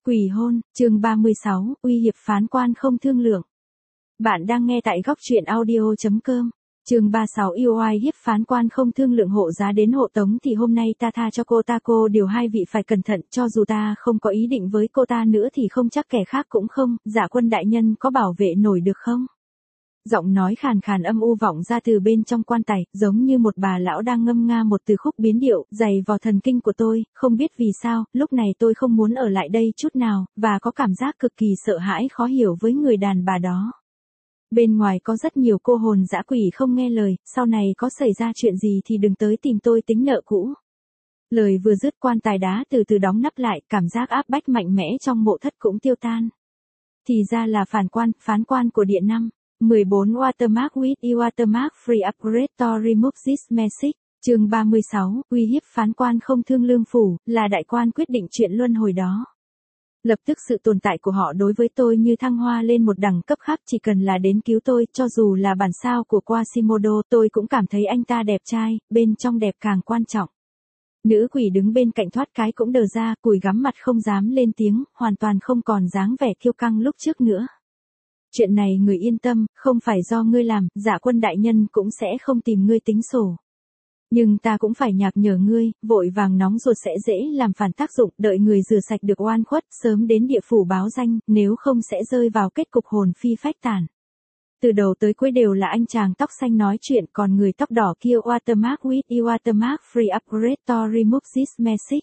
Quỷ hôn, chương 36, uy hiếp phán quan không thương lượng. Bạn đang nghe tại góc truyện audio.com. Chương 36 yêu oai hiếp phán quan không thương lượng hộ giá đến hộ tống thì hôm nay ta tha cho cô điều hai vị phải cẩn thận, cho dù ta không có ý định với cô ta nữa thì không chắc kẻ khác cũng không, Dạ Quân đại nhân có bảo vệ nổi được không? Giọng nói khàn khàn âm u vọng ra từ bên trong quan tài, giống như một bà lão đang ngâm nga một từ khúc biến điệu, dày vào thần kinh của tôi, không biết vì sao, lúc này tôi không muốn ở lại đây chút nào, và có cảm giác cực kỳ sợ hãi khó hiểu với người đàn bà đó. Bên ngoài có rất nhiều cô hồn dã quỷ không nghe lời, sau này có xảy ra chuyện gì thì đừng tới tìm tôi tính nợ cũ. Lời vừa dứt quan tài đá từ từ đóng nắp lại, cảm giác áp bách mạnh mẽ trong mộ thất cũng tiêu tan. Thì ra là phán quan của Điện 5. 14 Watermark with e-Watermark free upgrade to remove this message. Chương 36, uy hiếp phán quan không thương lương phủ, là đại quan quyết định chuyện luân hồi đó. Lập tức sự tồn tại của họ đối với tôi như thăng hoa lên một đẳng cấp khác, chỉ cần là đến cứu tôi, cho dù là bản sao của Quasimodo, tôi cũng cảm thấy anh ta đẹp trai, bên trong đẹp càng quan trọng. Nữ quỷ đứng bên cạnh thoát cái cũng đờ ra, cùi gắm mặt không dám lên tiếng, hoàn toàn không còn dáng vẻ kiêu căng lúc trước nữa. Chuyện này người yên tâm, không phải do ngươi làm, Dạ Quân đại nhân cũng sẽ không tìm ngươi tính sổ. Nhưng ta cũng phải nhắc nhở ngươi, vội vàng nóng ruột sẽ dễ làm phản tác dụng, đợi người rửa sạch được oan khuất, sớm đến địa phủ báo danh, nếu không sẽ rơi vào kết cục hồn phi phách tàn. Từ đầu tới cuối đều là anh chàng tóc xanh nói chuyện, còn người tóc đỏ kia Watermark with e-Watermark free upgrade to remove this message.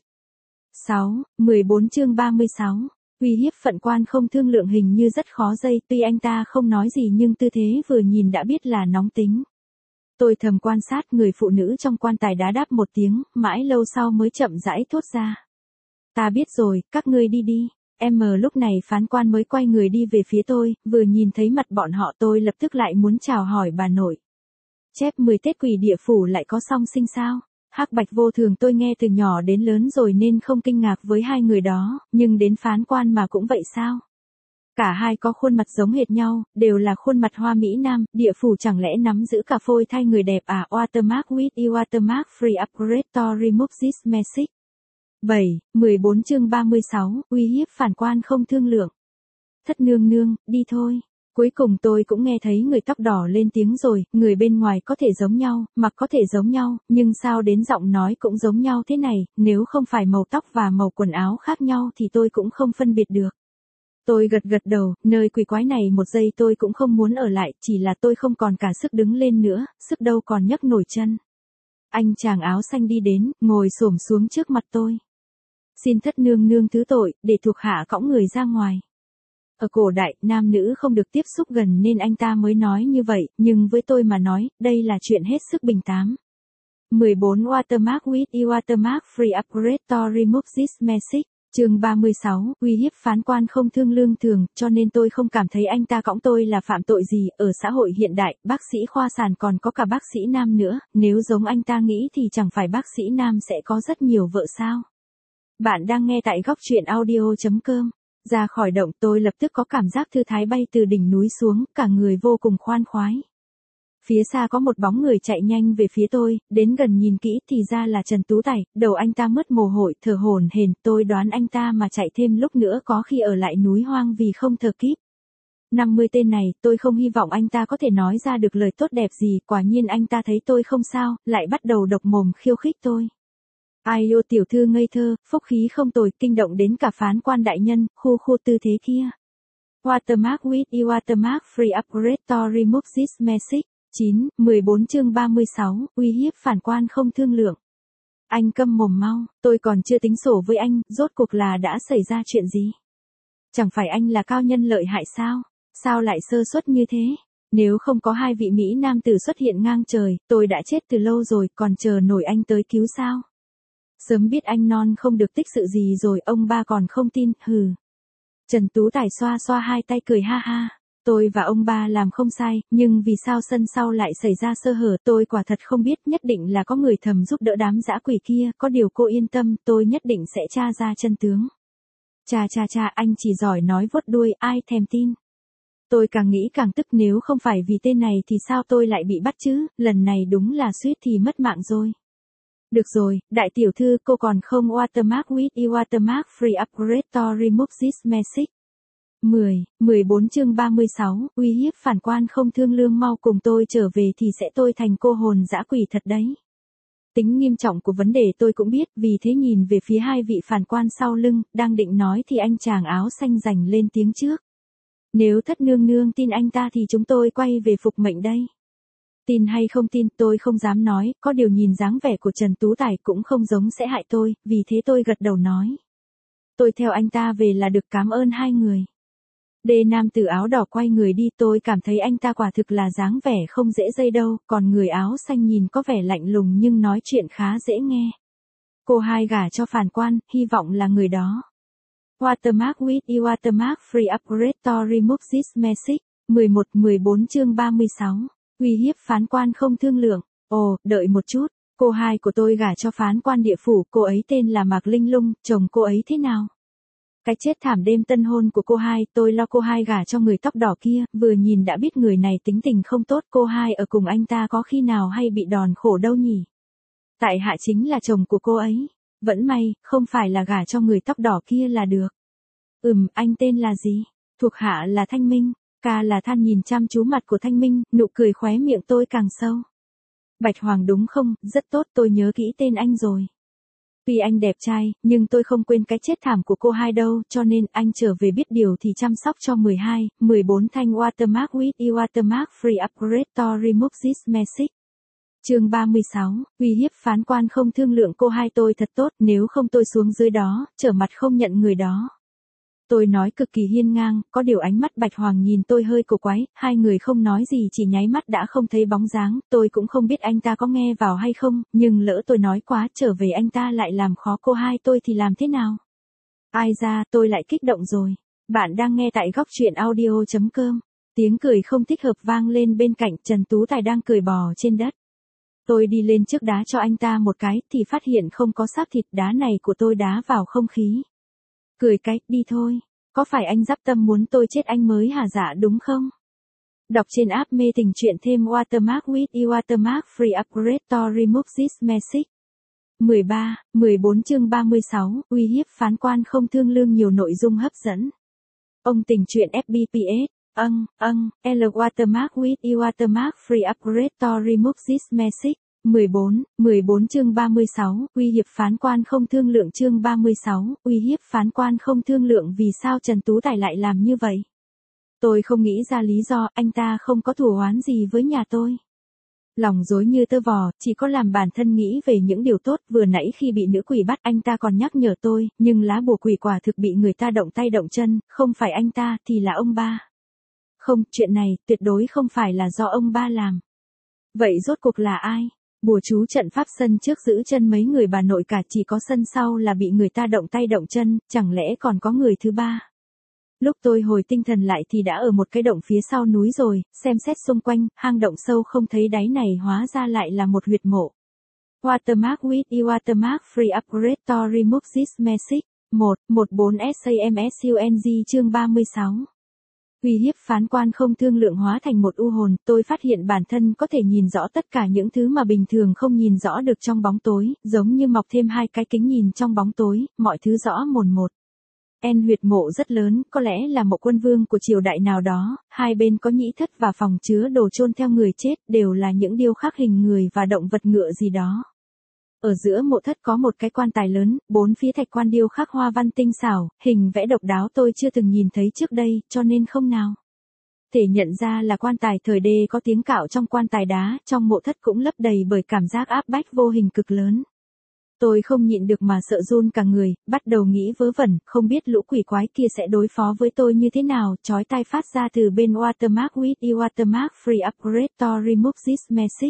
14 chương 36. Uy hiếp phận quan không thương lượng hình như rất khó dây, tuy anh ta không nói gì nhưng tư thế vừa nhìn đã biết là nóng tính. Tôi thầm quan sát người phụ nữ trong quan tài đá đáp một tiếng, mãi lâu sau mới chậm rãi thốt ra. Ta biết rồi, các ngươi đi đi. Lúc này phán quan mới quay người đi về phía tôi, vừa nhìn thấy mặt bọn họ tôi lập tức lại muốn chào hỏi bà nội. Chép 10 Tết quỷ địa phủ lại có song sinh sao? Hắc bạch vô thường tôi nghe từ nhỏ đến lớn rồi nên không kinh ngạc với hai người đó, nhưng đến phán quan mà cũng vậy sao? Cả hai có khuôn mặt giống hệt nhau, đều là khuôn mặt hoa mỹ nam, địa phủ chẳng lẽ nắm giữ cả phôi thai người đẹp à? Watermark with e-Watermark free upgrade to remove this message. 14 chương 36, uy hiếp phản quan không thương lượng. Thất nương nương, đi thôi. Cuối cùng tôi cũng nghe thấy người tóc đỏ lên tiếng rồi, người bên ngoài có thể giống nhau, mặc có thể giống nhau, nhưng sao đến giọng nói cũng giống nhau thế này, nếu không phải màu tóc và màu quần áo khác nhau thì tôi cũng không phân biệt được. Tôi gật đầu, nơi quỷ quái này một giây tôi cũng không muốn ở lại, chỉ là tôi không còn cả sức đứng lên nữa, sức đâu còn nhấc nổi chân. Anh chàng áo xanh đi đến, ngồi xổm xuống trước mặt tôi. Xin thất nương nương thứ tội, để thuộc hạ cõng người ra ngoài. Ở cổ đại, nam nữ không được tiếp xúc gần nên anh ta mới nói như vậy, nhưng với tôi mà nói, đây là chuyện hết sức bình tám. 14 Watermark with e-Watermark free upgrade to remove this message. Chương 36, uy hiếp phán quan không thương lương thường, cho nên tôi không cảm thấy anh ta cõng tôi là phạm tội gì, ở xã hội hiện đại, bác sĩ khoa sản còn có cả bác sĩ nam nữa, nếu giống anh ta nghĩ thì chẳng phải bác sĩ nam sẽ có rất nhiều vợ sao. Bạn đang nghe tại góc truyện audio.com. Ra khỏi động tôi lập tức có cảm giác thư thái bay từ đỉnh núi xuống, cả người vô cùng khoan khoái. Phía xa có một bóng người chạy nhanh về phía tôi, đến gần nhìn kỹ thì ra là Trần Tú Tài, đầu anh ta mứt mồ hôi, thở hổn hển, tôi đoán anh ta mà chạy thêm lúc nữa có khi ở lại núi hoang vì không thở kíp. 50 tên này, tôi không hy vọng anh ta có thể nói ra được lời tốt đẹp gì, quả nhiên anh ta thấy tôi không sao, lại bắt đầu độc mồm khiêu khích tôi. Ai ô tiểu thư ngây thơ, phúc khí không tồi, kinh động đến cả phán quan đại nhân, khu tư thế kia. Watermark with e-Watermark free upgrade to remove this message. 14 chương 36, uy hiếp phản quan không thương lượng. Anh câm mồm mau, tôi còn chưa tính sổ với anh, rốt cuộc là đã xảy ra chuyện gì? Chẳng phải anh là cao nhân lợi hại sao? Sao lại sơ suất như thế? Nếu không có hai vị Mỹ nam tử xuất hiện ngang trời, tôi đã chết từ lâu rồi, còn chờ nổi anh tới cứu sao? Sớm biết anh non không được tích sự gì rồi, ông ba còn không tin, hừ. Trần Tú Tài xoa xoa hai tay cười ha ha. Tôi và ông ba làm không sai, nhưng vì sao sân sau lại xảy ra sơ hở tôi quả thật không biết, nhất định là có người thầm giúp đỡ đám dã quỷ kia, có điều cô yên tâm, tôi nhất định sẽ tra ra chân tướng. Cha, anh chỉ giỏi nói vuốt đuôi, ai thèm tin. Tôi càng nghĩ càng tức, nếu không phải vì tên này thì sao tôi lại bị bắt chứ, lần này đúng là suýt thì mất mạng rồi. Được rồi, đại tiểu thư, cô còn không watermark with e watermark free upgrade to remove this message. 14 chương 36, uy hiếp phản quan không thương lương, mau cùng tôi trở về thì sẽ tôi thành cô hồn dã quỷ thật đấy. Tính nghiêm trọng của vấn đề tôi cũng biết, vì thế nhìn về phía hai vị phản quan sau lưng, đang định nói thì anh chàng áo xanh giành lên tiếng trước. Nếu thất nương nương tin anh ta thì chúng tôi quay về phục mệnh đây. Tin hay không tin tôi không dám nói, có điều nhìn dáng vẻ của Trần Tú Tài cũng không giống sẽ hại tôi, vì thế tôi gật đầu nói. Tôi theo anh ta về là được, cảm ơn hai người. Đê nam tử áo đỏ quay người đi, tôi cảm thấy anh ta quả thực là dáng vẻ không dễ dây đâu, còn người áo xanh nhìn có vẻ lạnh lùng nhưng nói chuyện khá dễ nghe. Cô hai gả cho phản quan, hy vọng là người đó. Watermark with e watermark free upgrade to remove this message. 14 chương 36. Uy hiếp phán quan không thương lượng. Ồ, đợi một chút, cô hai của tôi gả cho phán quan địa phủ, cô ấy tên là Mạc Linh Lung, chồng cô ấy thế nào? Cái chết thảm đêm tân hôn của cô hai, tôi lo cô hai gả cho người tóc đỏ kia, vừa nhìn đã biết người này tính tình không tốt, cô hai ở cùng anh ta có khi nào hay bị đòn khổ đâu nhỉ? Tại hạ chính là chồng của cô ấy. Vẫn may, không phải là gả cho người tóc đỏ kia là được. Anh tên là gì? Thuộc hạ là Thanh Minh. Ca là Than nhìn chăm chú mặt của Thanh Minh, nụ cười khóe miệng tôi càng sâu. Bạch Hoàng đúng không? Rất tốt, tôi nhớ kỹ tên anh rồi. Tuy anh đẹp trai, nhưng tôi không quên cái chết thảm của cô hai đâu, cho nên anh trở về biết điều thì chăm sóc cho 14 thanh watermark with e watermark free upgrade to remove this message. Chương 36, uy hiếp phán quan không thương lượng, cô hai tôi thật tốt, nếu không tôi xuống dưới đó, trở mặt không nhận người đó. Tôi nói cực kỳ hiên ngang, có điều ánh mắt Bạch Hoàng nhìn tôi hơi cổ quái, hai người không nói gì chỉ nháy mắt đã không thấy bóng dáng, tôi cũng không biết anh ta có nghe vào hay không, nhưng lỡ tôi nói quá trở về anh ta lại làm khó cô hai tôi thì làm thế nào? Ai ra, tôi lại kích động rồi. Bạn đang nghe tại góc truyện audio.com. Tiếng cười không thích hợp vang lên bên cạnh, Trần Tú Tài đang cười bò trên đất. Tôi đi lên trước đá cho anh ta một cái thì phát hiện không có xác thịt, đá này của tôi đá vào không khí. Cười cái, đi thôi. Có phải anh dắp tâm muốn tôi chết anh mới hả dạ đúng không? Đọc trên app mê tình truyện thêm watermark with e watermark free upgrade to remove this message. 14 chương 36, uy hiếp phán quan không thương lương, nhiều nội dung hấp dẫn. Ông tình truyện FBPS. L watermark with e watermark free upgrade to remove this message. 14 chương 36, uy hiếp phán quan không thương lượng, chương 36, uy hiếp phán quan không thương lượng, vì sao Trần Tú Tài lại làm như vậy? Tôi không nghĩ ra lý do, anh ta không có thù oán gì với nhà tôi. Lòng rối như tơ vò, chỉ có làm bản thân nghĩ về những điều tốt, vừa nãy khi bị nữ quỷ bắt anh ta còn nhắc nhở tôi, nhưng lá bùa quỷ quả thực bị người ta động tay động chân, không phải anh ta thì là ông ba. Không, chuyện này tuyệt đối không phải là do ông ba làm. Vậy rốt cuộc là ai? Bùa chú trận pháp sân trước giữ chân mấy người bà nội cả, chỉ có sân sau là bị người ta động tay động chân, chẳng lẽ còn có người thứ ba? Lúc tôi hồi tinh thần lại thì đã ở một cái động phía sau núi rồi, xem xét xung quanh, hang động sâu không thấy đáy này hóa ra lại là một huyệt mộ. Watermark with e watermark free upgrade to remove this message. 14 SAMSUNG chương 36. Uy hiếp phán quan không thương lượng hóa thành một u hồn, tôi phát hiện bản thân có thể nhìn rõ tất cả những thứ mà bình thường không nhìn rõ được trong bóng tối, giống như mọc thêm hai cái kính nhìn trong bóng tối, mọi thứ rõ mồn một. Huyệt mộ rất lớn, có lẽ là mộ quân vương của triều đại nào đó, hai bên có nhĩ thất và phòng chứa đồ chôn theo người chết, đều là những điêu khắc hình người và động vật ngựa gì đó. Ở giữa mộ thất có một cái quan tài lớn, bốn phía thạch quan điêu khắc hoa văn tinh xảo, hình vẽ độc đáo tôi chưa từng nhìn thấy trước đây, cho nên không nào thể nhận ra là quan tài thời Đê. Có tiếng cạo trong quan tài đá, trong mộ thất cũng lấp đầy bởi cảm giác áp bách vô hình cực lớn. Tôi không nhịn được mà sợ run cả người, bắt đầu nghĩ vớ vẩn, không biết lũ quỷ quái kia sẽ đối phó với tôi như thế nào, chói tai phát ra từ bên watermark with e watermark free upgrade to remove this message.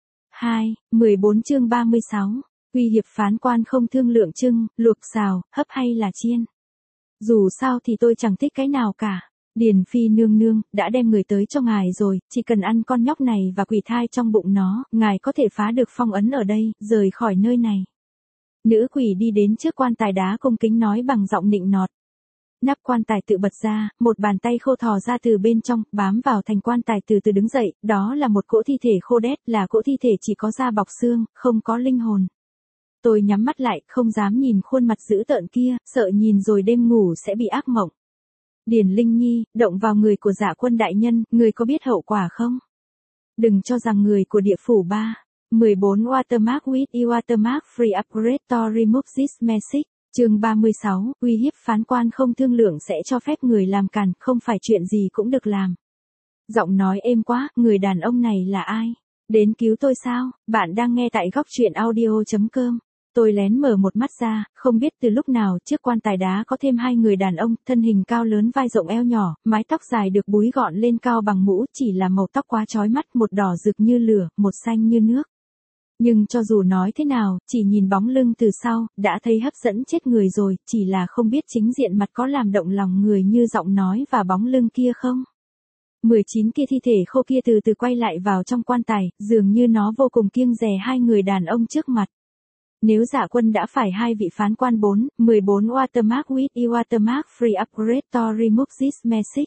14 chương 36, uy hiếp phán quan không thương lượng, trưng, luộc, xào, hấp hay là chiên. Dù sao thì tôi chẳng thích cái nào cả. Điền Phi nương nương, đã đem người tới cho ngài rồi, chỉ cần ăn con nhóc này và quỷ thai trong bụng nó, ngài có thể phá được phong ấn ở đây, rời khỏi nơi này. Nữ quỷ đi đến trước quan tài đá cung kính nói bằng giọng nịnh nọt. Nắp quan tài tự bật ra, một bàn tay khô thò ra từ bên trong, bám vào thành quan tài từ từ đứng dậy, đó là một cỗ thi thể khô đét, là cỗ thi thể chỉ có da bọc xương, không có linh hồn. Tôi nhắm mắt lại, không dám nhìn khuôn mặt dữ tợn kia, sợ nhìn rồi đêm ngủ sẽ bị ác mộng. Điền Linh Nhi, động vào người của Dạ Quân đại nhân, người có biết hậu quả không? Đừng cho rằng người của địa phủ 14 Watermark with e-Watermark free upgrade to remove this message. Chương 36, uy hiếp phán quan không thương lượng sẽ cho phép người làm càn, không phải chuyện gì cũng được làm. Giọng nói êm quá, người đàn ông này là ai? Đến cứu tôi sao? Bạn đang nghe tại góc truyện audio.com. Tôi lén mở một mắt ra, không biết từ lúc nào trước quan tài đá có thêm hai người đàn ông, thân hình cao lớn vai rộng eo nhỏ, mái tóc dài được búi gọn lên cao bằng mũ, chỉ là màu tóc quá chói mắt, một đỏ rực như lửa, một xanh như nước. Nhưng cho dù nói thế nào, chỉ nhìn bóng lưng từ sau, đã thấy hấp dẫn chết người rồi, chỉ là không biết chính diện mặt có làm động lòng người như giọng nói và bóng lưng kia không. 19 kia thi thể khô kia từ từ quay lại vào trong quan tài, dường như nó vô cùng kiêng dè hai người đàn ông trước mặt. Nếu Dạ Quân đã phải hai vị phán quan 14 Watermark with e-Watermark free upgrade to remove this message.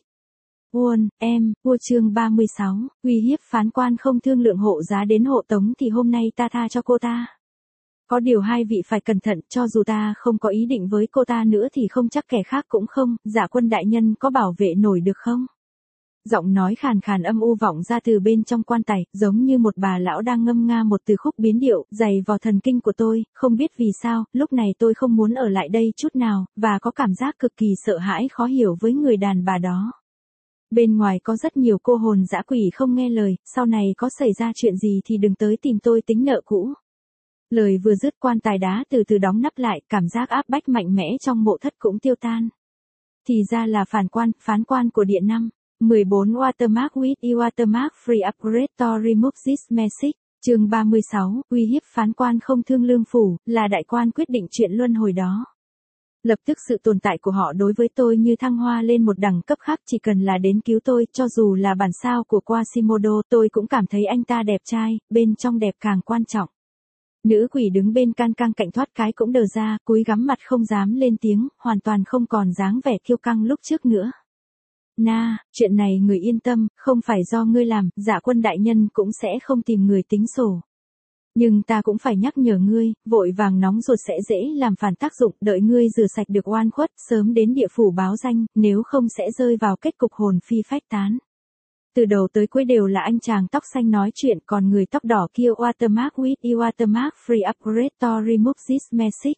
Vua chương 36, uy hiếp phán quan không thương lượng hộ giá đến hộ tống thì hôm nay ta tha cho cô ta. Có điều hai vị phải cẩn thận, cho dù ta không có ý định với cô ta nữa thì không chắc kẻ khác cũng không, Dạ Quân đại nhân có bảo vệ nổi được không? Giọng nói khàn khàn âm u vọng ra từ bên trong quan tài, giống như một bà lão đang ngâm nga một từ khúc biến điệu, dày vào thần kinh của tôi, không biết vì sao, lúc này tôi không muốn ở lại đây chút nào, và có cảm giác cực kỳ sợ hãi khó hiểu với người đàn bà đó. Bên ngoài có rất nhiều cô hồn dã quỷ không nghe lời, sau này có xảy ra chuyện gì thì đừng tới tìm tôi tính nợ cũ. Lời vừa dứt quan tài đá từ từ đóng nắp lại, cảm giác áp bách mạnh mẽ trong mộ thất cũng tiêu tan. Thì ra là phán quan của địa 14 Watermark with e-Watermark free upgrade to remove this message. Chương 36, uy hiếp phán quan không thương lương phủ, là đại quan quyết định chuyện luân hồi đó. Lập tức sự tồn tại của họ đối với tôi như thăng hoa lên một đẳng cấp khác, chỉ cần là đến cứu tôi, cho dù là bản sao của Quasimodo, tôi cũng cảm thấy anh ta đẹp trai, bên trong đẹp càng quan trọng. Nữ quỷ đứng bên can cang cạnh thoát cái cũng đờ ra, cúi gắm mặt không dám lên tiếng, hoàn toàn không còn dáng vẻ kiêu căng lúc trước nữa. Chuyện này người yên tâm, không phải do ngươi làm, Dạ Quân đại nhân cũng sẽ không tìm người tính sổ. Nhưng ta cũng phải nhắc nhở ngươi, vội vàng nóng ruột sẽ dễ làm phản tác dụng, đợi ngươi rửa sạch được oan khuất, sớm đến địa phủ báo danh, nếu không sẽ rơi vào kết cục hồn phi phách tán. Từ đầu tới cuối đều là anh chàng tóc xanh nói chuyện, còn người tóc đỏ kia Watermark with e-Watermark free upgrade to remove this message.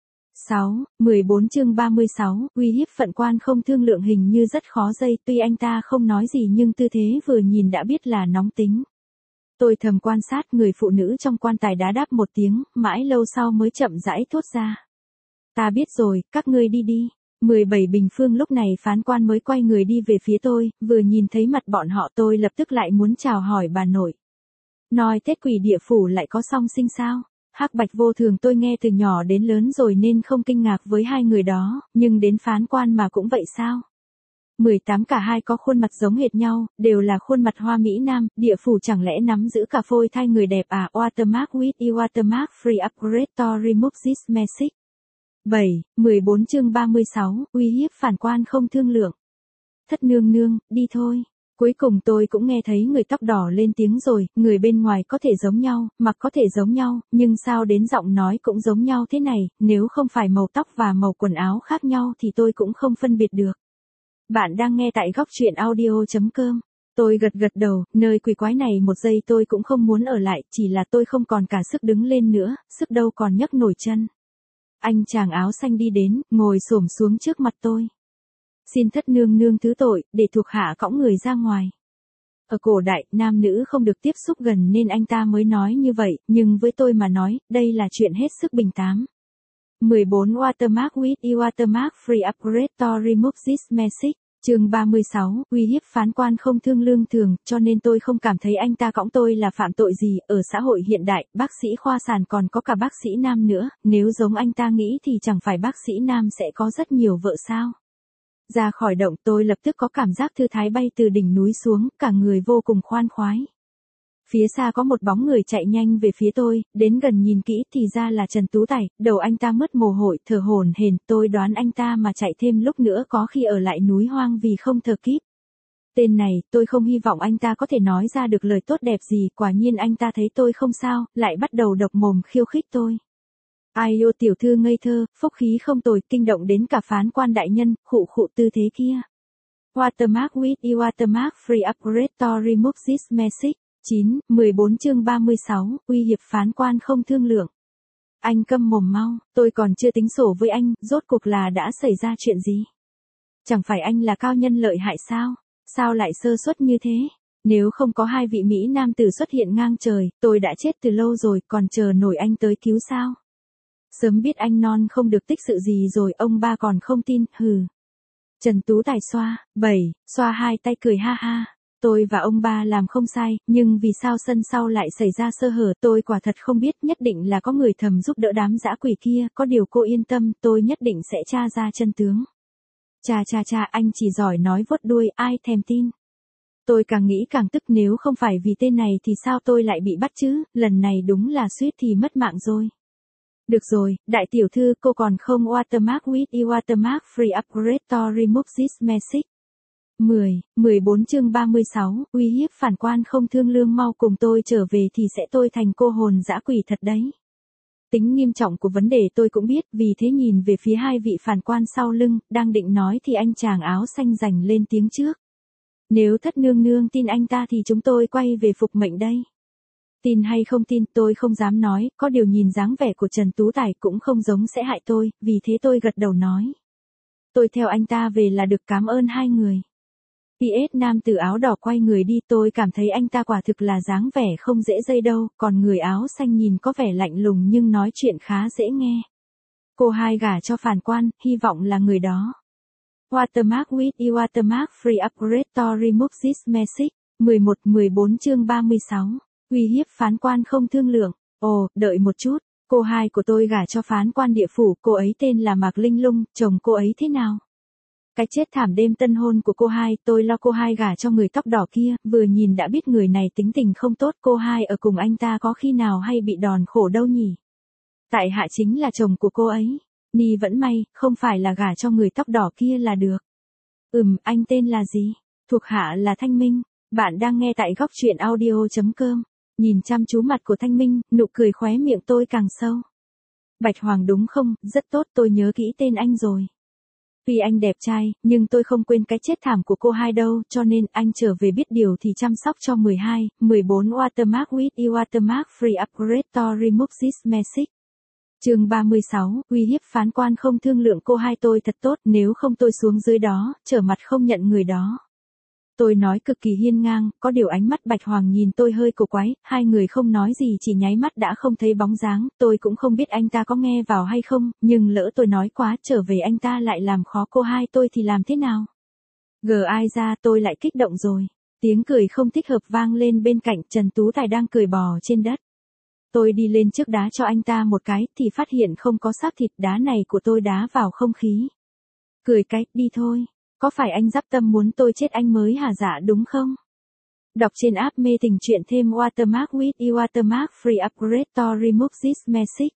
14 chương 36, uy hiếp phận quan không thương lượng hình như rất khó dây, tuy anh ta không nói gì nhưng tư thế vừa nhìn đã biết là nóng tính. Tôi thầm quan sát người phụ nữ trong quan tài đá đáp một tiếng, mãi lâu sau mới chậm rãi thốt ra. Ta biết rồi, các ngươi đi đi. 17 bình phương lúc này phán quan mới quay người đi về phía tôi, vừa nhìn thấy mặt bọn họ tôi lập tức lại muốn chào hỏi bà nội. Nói Tết quỷ địa phủ lại có song sinh sao? Hắc Bạch Vô Thường tôi nghe từ nhỏ đến lớn rồi nên không kinh ngạc với hai người đó, nhưng đến phán quan mà cũng vậy sao? 18 cả hai có khuôn mặt giống hệt nhau, đều là khuôn mặt hoa mỹ nam, địa phủ chẳng lẽ nắm giữ cả phôi thai người đẹp à? Watermark with e-Watermark free upgrade to remove this message. 14 chương 36, uy hiếp phản quan không thương lượng. Thất nương nương, đi thôi. Cuối cùng tôi cũng nghe thấy người tóc đỏ lên tiếng rồi, người bên ngoài có thể giống nhau, mặc có thể giống nhau, nhưng sao đến giọng nói cũng giống nhau thế này, nếu không phải màu tóc và màu quần áo khác nhau thì tôi cũng không phân biệt được. Bạn đang nghe tại góc truyện audio.com. Tôi gật đầu, nơi quỷ quái này một giây tôi cũng không muốn ở lại, chỉ là tôi không còn cả sức đứng lên nữa, sức đâu còn nhấc nổi chân. Anh chàng áo xanh đi đến, ngồi xổm xuống trước mặt tôi. Xin thất nương nương thứ tội, để thuộc hạ cõng người ra ngoài. Ở cổ đại, nam nữ không được tiếp xúc gần nên anh ta mới nói như vậy, nhưng với tôi mà nói, đây là chuyện hết sức bình tám. 14 Watermark with e-Watermark free upgrade to remove this message. Chương 36, uy hiếp phán quan không thương lương thường, cho nên tôi không cảm thấy anh ta cõng tôi là phạm tội gì, ở xã hội hiện đại, bác sĩ khoa sản còn có cả bác sĩ nam nữa, nếu giống anh ta nghĩ thì chẳng phải bác sĩ nam sẽ có rất nhiều vợ sao. Ra khỏi động tôi lập tức có cảm giác thư thái bay từ đỉnh núi xuống, cả người vô cùng khoan khoái. Phía xa có một bóng người chạy nhanh về phía tôi, đến gần nhìn kỹ thì ra là Trần Tú Tài, đầu anh ta mứt mồ hôi, thở hổn hển, tôi đoán anh ta mà chạy thêm lúc nữa có khi ở lại núi hoang vì không thở kíp. Tên này, tôi không hy vọng anh ta có thể nói ra được lời tốt đẹp gì, quả nhiên anh ta thấy tôi không sao, lại bắt đầu độc mồm khiêu khích tôi. Ai ô tiểu thư ngây thơ, phúc khí không tồi, kinh động đến cả phán quan đại nhân, khụ khụ tư thế kia. Watermark with e watermark free upgrade to remove this message. 14 chương 36, uy hiếp phán quan không thương lượng. Anh câm mồm mau, tôi còn chưa tính sổ với anh, rốt cuộc là đã xảy ra chuyện gì? Chẳng phải anh là cao nhân lợi hại sao? Sao lại sơ suất như thế? Nếu không có hai vị Mỹ nam tử xuất hiện ngang trời, tôi đã chết từ lâu rồi, còn chờ nổi anh tới cứu sao? Sớm biết anh non không được tích sự gì rồi, ông ba còn không tin, hừ. Trần Tú Tài xoa hai tay cười ha ha. Tôi và ông ba làm không sai, nhưng vì sao sân sau lại xảy ra sơ hở tôi quả thật không biết, nhất định là có người thầm giúp đỡ đám dã quỷ kia, có điều cô yên tâm, tôi nhất định sẽ tra ra chân tướng. Cha, anh chỉ giỏi nói vuốt đuôi, ai thèm tin. Tôi càng nghĩ càng tức, nếu không phải vì tên này thì sao tôi lại bị bắt chứ, lần này đúng là suýt thì mất mạng rồi. Được rồi, đại tiểu thư, cô còn không watermark with e watermark free upgrade to remove this message. 14 chương 36, uy hiếp phản quan không thương lương, mau cùng tôi trở về thì sẽ tôi thành cô hồn dã quỷ thật đấy. Tính nghiêm trọng của vấn đề tôi cũng biết, vì thế nhìn về phía hai vị phản quan sau lưng, đang định nói thì anh chàng áo xanh giành lên tiếng trước. Nếu thất nương nương tin anh ta thì chúng tôi quay về phục mệnh đây. Tin hay không tin tôi không dám nói, có điều nhìn dáng vẻ của Trần Tú Tài cũng không giống sẽ hại tôi, vì thế tôi gật đầu nói. Tôi theo anh ta về là được, cảm ơn hai người. PS nam tử áo đỏ quay người đi, tôi cảm thấy anh ta quả thực là dáng vẻ không dễ dây đâu, còn người áo xanh nhìn có vẻ lạnh lùng nhưng nói chuyện khá dễ nghe. Cô hai gả cho phản quan, hy vọng là người đó. Watermark with e watermark free upgrade to remove this message. 14 chương 36, uy hiếp phán quan không thương lượng. Ồ, đợi một chút, cô hai của tôi gả cho phán quan địa phủ, cô ấy tên là Mạc Linh Lung, chồng cô ấy thế nào? Cái chết thảm đêm tân hôn của cô hai, tôi lo cô hai gả cho người tóc đỏ kia, vừa nhìn đã biết người này tính tình không tốt, cô hai ở cùng anh ta có khi nào hay bị đòn khổ đâu nhỉ? Tại hạ chính là chồng của cô ấy. Ni vẫn may, không phải là gả cho người tóc đỏ kia là được. Anh tên là gì? Thuộc hạ là Thanh Minh. Bạn đang nghe tại góc truyện audio.com. Nhìn chăm chú mặt của Thanh Minh, nụ cười khóe miệng tôi càng sâu. Bạch Hoàng đúng không? Rất tốt, tôi nhớ kỹ tên anh rồi. Tuy anh đẹp trai, nhưng tôi không quên cái chết thảm của cô hai đâu, cho nên anh trở về biết điều thì chăm sóc cho 14 watermark with e watermark free upgrade to remove this message. Chương 36, uy hiếp phán quan không thương lượng, cô hai tôi thật tốt, nếu không tôi xuống dưới đó, trở mặt không nhận người đó. Tôi nói cực kỳ hiên ngang, có điều ánh mắt Bạch Hoàng nhìn tôi hơi cổ quái, hai người không nói gì chỉ nháy mắt đã không thấy bóng dáng, tôi cũng không biết anh ta có nghe vào hay không, nhưng lỡ tôi nói quá trở về anh ta lại làm khó cô hai tôi thì làm thế nào? Ai ra tôi lại kích động rồi. Tiếng cười không thích hợp vang lên bên cạnh, Trần Tú Tài đang cười bò trên đất. Tôi đi lên trước đá cho anh ta một cái thì phát hiện không có xác thịt, đá này của tôi đá vào không khí. Cười cái, đi thôi. Có phải anh dắp tâm muốn tôi chết anh mới hả dạ đúng không? Đọc trên app mê tình truyện thêm watermark with e watermark free upgrade to remove this message.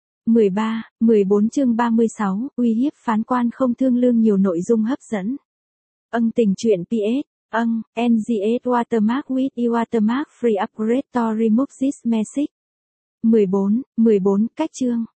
14 chương 36, uy hiếp phán quan không thương lương, nhiều nội dung hấp dẫn. Tình truyện PS. NGS watermark with e watermark free upgrade to remove this message. 14 cách chương.